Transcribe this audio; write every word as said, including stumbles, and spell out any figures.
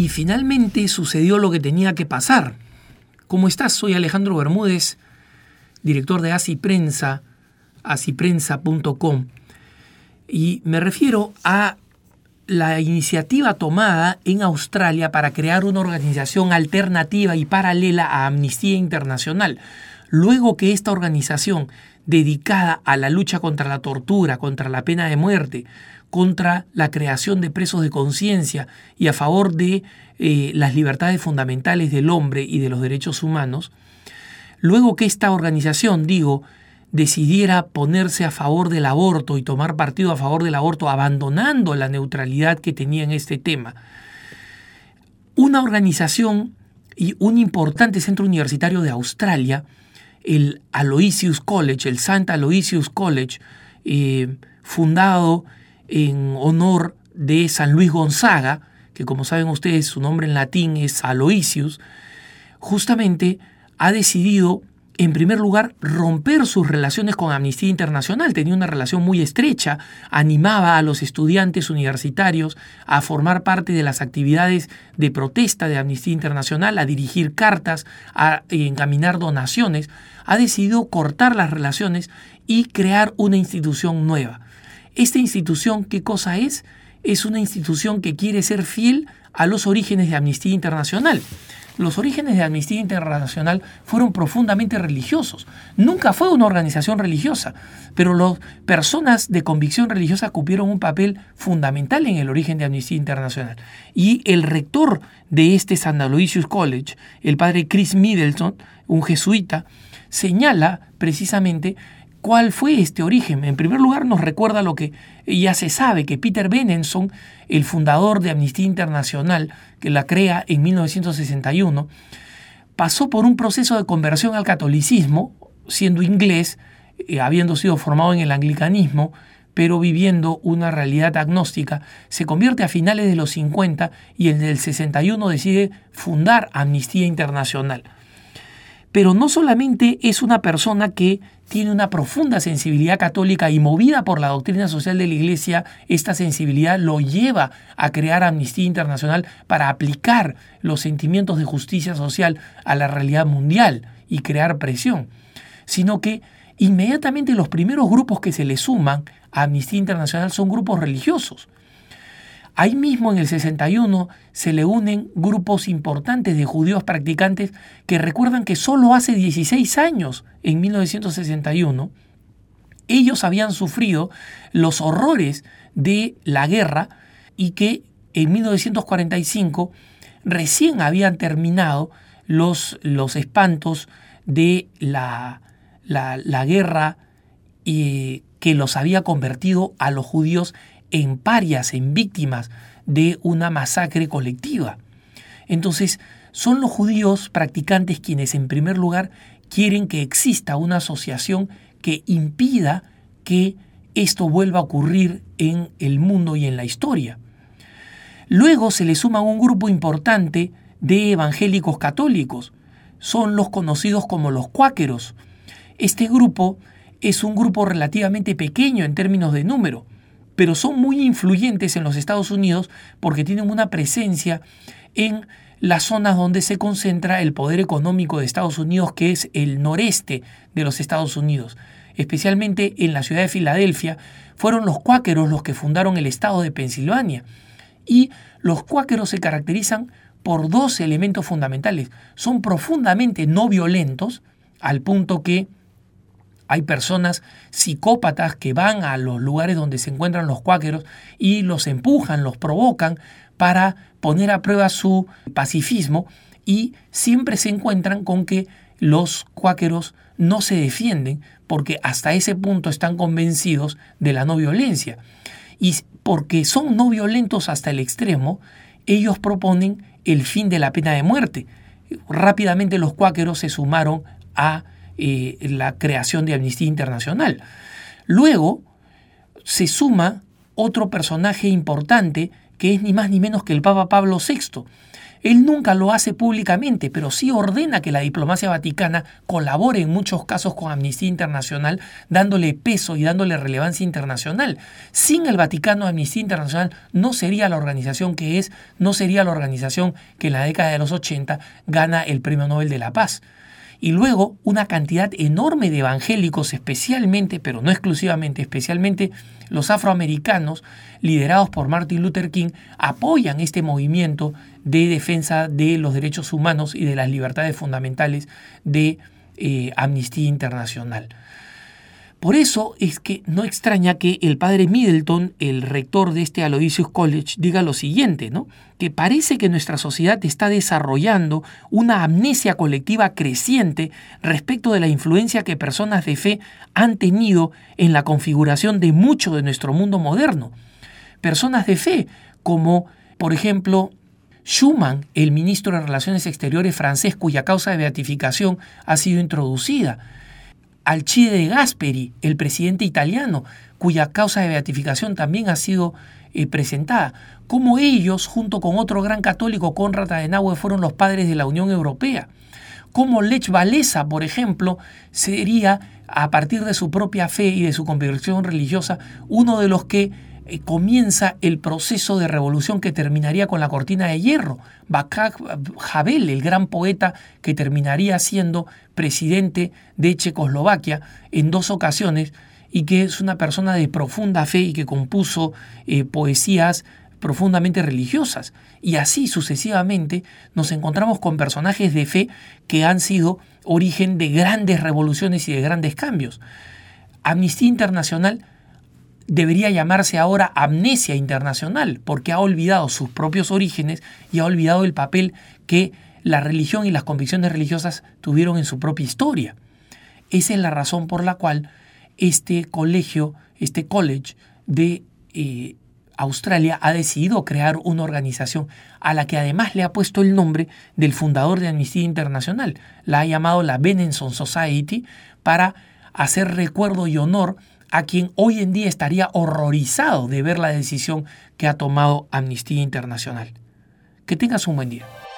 Y finalmente sucedió lo que tenía que pasar. ¿Cómo estás? Soy Alejandro Bermúdez, director de Así Prensa, así prensa punto com. Y me refiero a la iniciativa tomada en Australia para crear una organización alternativa y paralela a Amnistía Internacional. Luego que esta organización, dedicada a la lucha contra la tortura, contra la pena de muerte, contra la creación de presos de conciencia y a favor de eh, las libertades fundamentales del hombre y de los derechos humanos, luego que esta organización, digo, decidiera ponerse a favor del aborto y tomar partido a favor del aborto, abandonando la neutralidad que tenía en este tema, una organización y un importante centro universitario de Australia, el Aloysius College, el Saint Aloysius College, eh, fundado en honor de San Luis Gonzaga, que como saben ustedes su nombre en latín es Aloysius, justamente ha decidido en primer lugar romper sus relaciones con Amnistía Internacional. Tenía una relación muy estrecha, animaba a los estudiantes universitarios a formar parte de las actividades de protesta de Amnistía Internacional, a dirigir cartas, a encaminar donaciones. Ha decidido cortar las relaciones y crear una institución nueva. Esta institución, ¿qué cosa es? Es una institución que quiere ser fiel a los orígenes de Amnistía Internacional. Los orígenes de Amnistía Internacional fueron profundamente religiosos. Nunca fue una organización religiosa, pero las personas de convicción religiosa cumplieron un papel fundamental en el origen de Amnistía Internacional. Y el rector de este Saint Aloysius College, el padre Chris Middleton, un jesuita, señala precisamente ¿cuál fue este origen? En primer lugar, nos recuerda lo que ya se sabe, que Peter Benenson, el fundador de Amnistía Internacional, que la crea en mil novecientos sesenta y uno, pasó por un proceso de conversión al catolicismo, siendo inglés, eh, habiendo sido formado en el anglicanismo, pero viviendo una realidad agnóstica. Se convierte a finales de los cincuenta y en el sesenta y uno decide fundar Amnistía Internacional. Pero no solamente es una persona que tiene una profunda sensibilidad católica y movida por la doctrina social de la Iglesia, esta sensibilidad lo lleva a crear Amnistía Internacional para aplicar los sentimientos de justicia social a la realidad mundial y crear presión, sino que inmediatamente los primeros grupos que se le suman a Amnistía Internacional son grupos religiosos. Ahí mismo en el sesenta y uno se le unen grupos importantes de judíos practicantes que recuerdan que solo hace dieciséis años, en mil novecientos sesenta y uno, ellos habían sufrido los horrores de la guerra y que en mil novecientos cuarenta y cinco recién habían terminado los, los espantos de la, la, la guerra y que los había convertido a los judíos en parias, en víctimas de una masacre colectiva. Entonces, son los judíos practicantes quienes en primer lugar quieren que exista una asociación que impida que esto vuelva a ocurrir en el mundo y en la historia. Luego se le suma un grupo importante de evangélicos católicos. Son los conocidos como los cuáqueros. Este grupo es un grupo relativamente pequeño en términos de número, pero son muy influyentes en los Estados Unidos porque tienen una presencia en las zonas donde se concentra el poder económico de Estados Unidos, que es el noreste de los Estados Unidos. Especialmente en la ciudad de Filadelfia, fueron los cuáqueros los que fundaron el estado de Pensilvania. Y los cuáqueros se caracterizan por dos elementos fundamentales. Son profundamente no violentos, al punto que hay personas psicópatas que van a los lugares donde se encuentran los cuáqueros y los empujan, los provocan para poner a prueba su pacifismo, y siempre se encuentran con que los cuáqueros no se defienden porque hasta ese punto están convencidos de la no violencia. Y porque son no violentos hasta el extremo, ellos proponen el fin de la pena de muerte. Rápidamente los cuáqueros se sumaron a Eh, la creación de Amnistía Internacional. Luego se suma otro personaje importante que es ni más ni menos que el Papa Pablo sexto. Él nunca lo hace públicamente, pero sí ordena que la diplomacia vaticana colabore en muchos casos con Amnistía Internacional, dándole peso y dándole relevancia internacional. Sin el Vaticano, Amnistía Internacional no sería la organización que es, no sería la organización que en la década de los ochenta gana el Premio Nobel de la Paz. Y luego una cantidad enorme de evangélicos, especialmente, pero no exclusivamente, especialmente los afroamericanos, liderados por Martin Luther King, apoyan este movimiento de defensa de los derechos humanos y de las libertades fundamentales de eh, Amnistía Internacional. Por eso es que no extraña que el padre Middleton, el rector de este Aloysius College, diga lo siguiente, ¿no? Que parece que nuestra sociedad está desarrollando una amnesia colectiva creciente respecto de la influencia que personas de fe han tenido en la configuración de mucho de nuestro mundo moderno. Personas de fe como, por ejemplo, Schuman, el ministro de Relaciones Exteriores francés, cuya causa de beatificación ha sido introducida. Alcide de Gasperi, el presidente italiano, cuya causa de beatificación también ha sido eh, presentada. Como ellos, junto con otro gran católico, Konrad Adenauer, fueron los padres de la Unión Europea. Como Lech Walesa, por ejemplo, sería, a partir de su propia fe y de su convicción religiosa, uno de los que eh, comienza el proceso de revolución que terminaría con la cortina de hierro. Václav Havel, el gran poeta que terminaría siendo presidente de Checoslovaquia en dos ocasiones y que es una persona de profunda fe y que compuso eh, poesías profundamente religiosas. Y así sucesivamente nos encontramos con personajes de fe que han sido origen de grandes revoluciones y de grandes cambios. Amnistía Internacional debería llamarse ahora Amnesia Internacional, porque ha olvidado sus propios orígenes y ha olvidado el papel que la religión y las convicciones religiosas tuvieron en su propia historia. Esa es la razón por la cual este colegio, este college de eh, Australia ha decidido crear una organización a la que además le ha puesto el nombre del fundador de Amnistía Internacional. La ha llamado la Benenson Society para hacer recuerdo y honor a quien hoy en día estaría horrorizado de ver la decisión que ha tomado Amnistía Internacional. Que tengas un buen día.